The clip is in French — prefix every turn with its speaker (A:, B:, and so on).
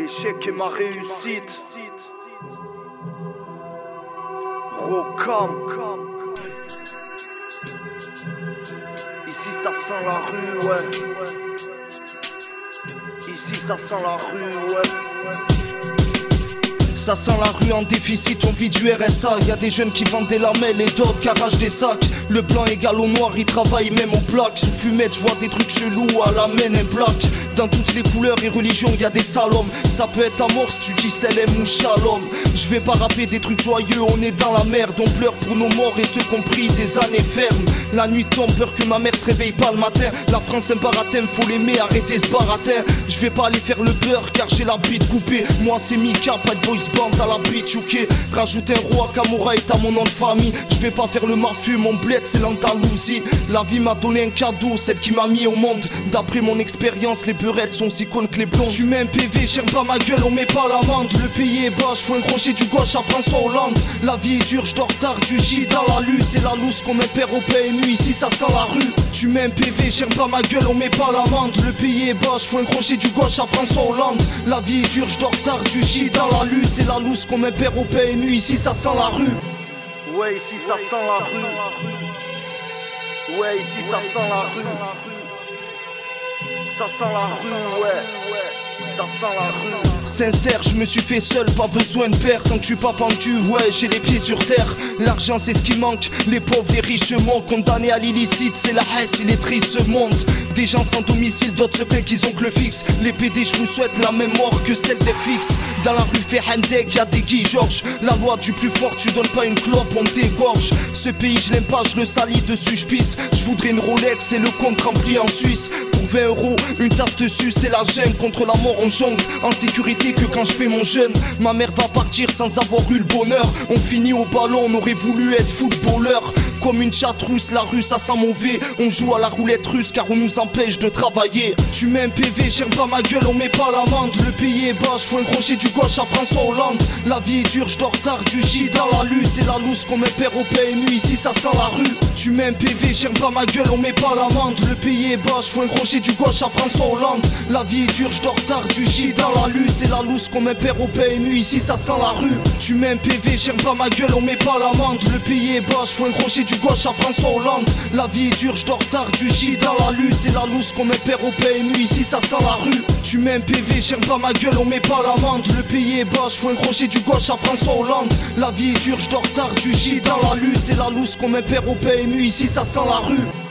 A: L'échec est ma réussite. Rocam. Ici ça sent la rue, ouais. Ici ça sent la rue, ouais.
B: Ça sent la rue en déficit, on vit du RSA. Y'a des jeunes qui vendent des lamelles et d'autres qui arrachent des sacs. Le blanc égale au noir, ils travaillent même au bloc. Sous fumette, j'vois des trucs chelous à la main et bloc. Dans toutes les couleurs et religions, y'a des salommes. Ça peut être à mort si tu dis Selem ou Shalom. J'vais pas rapper des trucs joyeux, on est dans la merde. On pleure pour nos morts et ceux qui ont pris des années fermes. La nuit tombe, peur que ma mère se réveille pas le matin. La France un baratin, faut l'aimer, arrêter ce baratin. J'vais pas aller faire le beurre car j'ai la bite coupée. Moi c'est Mika, pas de boys band à la beach, ok. Rajoute un roi Kamura et t'as mon nom de famille. J'vais pas faire le mafieux, mon bled c'est l'Andalousie. La vie m'a donné un cadeau, celle qui m'a mis au monde. D'après mon expérience, les beurettes sont si connes que les blondes. Tu mets un PV, j'aime pas ma gueule, on met pas l'amende. Le pays est bas, j'fous un crochet du gauche à François Hollande. La vie est dure, j'dors tard, du J dans la lue. C'est la loose qu'on perd au PMU, ici ça sent la rue. Tu mets un PV, j'aime pas ma gueule, on met pas l'amende. Le pays est bas, j'fous un crochet du gauche à François Hollande. La vie est dure, j'dors tard, du J dans la lue. C'est la loose qu'on perd au PMU, ici ça sent la rue.
A: Ouais, ici ça sent la rue. Ouais, ici ça sent la rue. Ça sent la rue, ouais. Ça sent la rue.
B: Sincère, je me suis fait seul, pas besoin de père. Tant que je suis pas pendu, ouais, j'ai les pieds sur terre. L'argent c'est ce qui manque, les pauvres, les riches montent. Condamnés à l'illicite, c'est la haisse et les tristes se montent. Des gens sans domicile, d'autres se plaignent qu'ils ont que le fixe. Les PD, je vous souhaite la même mort que celle des fixes. Dans la rue Ferhendek, y'a des Guy Georges. La loi du plus fort, tu donnes pas une clope, on t'égorge. Ce pays, je l'aime pas, je le salis dessus, je pisse. Je voudrais une Rolex et le compte rempli en Suisse. Pour 20 €, une tasse dessus, c'est la gêne. Contre la mort, on jongle. En sécurité que quand je fais mon jeûne. Ma mère va partir sans avoir eu le bonheur. On finit au ballon, on aurait voulu être footballeur. Comme une chatte rousse, la rue ça sent mauvais. On joue à la roulette russe car on nous empêche de travailler. Tu mets un PV, j'aime pas ma gueule, on met pas l'amende. Le pays est bas, j'fous un crochet du gauche à François Hollande. La vie est dure, j'dors tard, du J dans la lue. C'est la loose qu'on perd au PMU, ici ça sent la rue. Tu mets un PV, j'aime pas ma gueule, on met pas l'amende. Le pays est bas, j'fous un crochet du gauche à François Hollande. La vie est dure, j'dors tard, du J dans la lue. C'est la loose qu'on perd au PMU, ici ça sent la rue. Tu mets un PV, j'aime pas ma gueule, on met pas l'amende. Le pays est bas, j'fous un crochet du gauche à François Hollande. La vie est dure, j'dors tard, du J dans la lue. C'est la loose qu'on perd au PMU, ici ça sent la rue. Tu mets un PV, j'aime pas ma gueule, on met pas l'amende. Le pays est bas, j'fous un crochet du gauche à François Hollande. La vie est dure, j'dors tard, du J dans la lue. C'est la loose qu'on perd au PMU, ici ça sent la rue.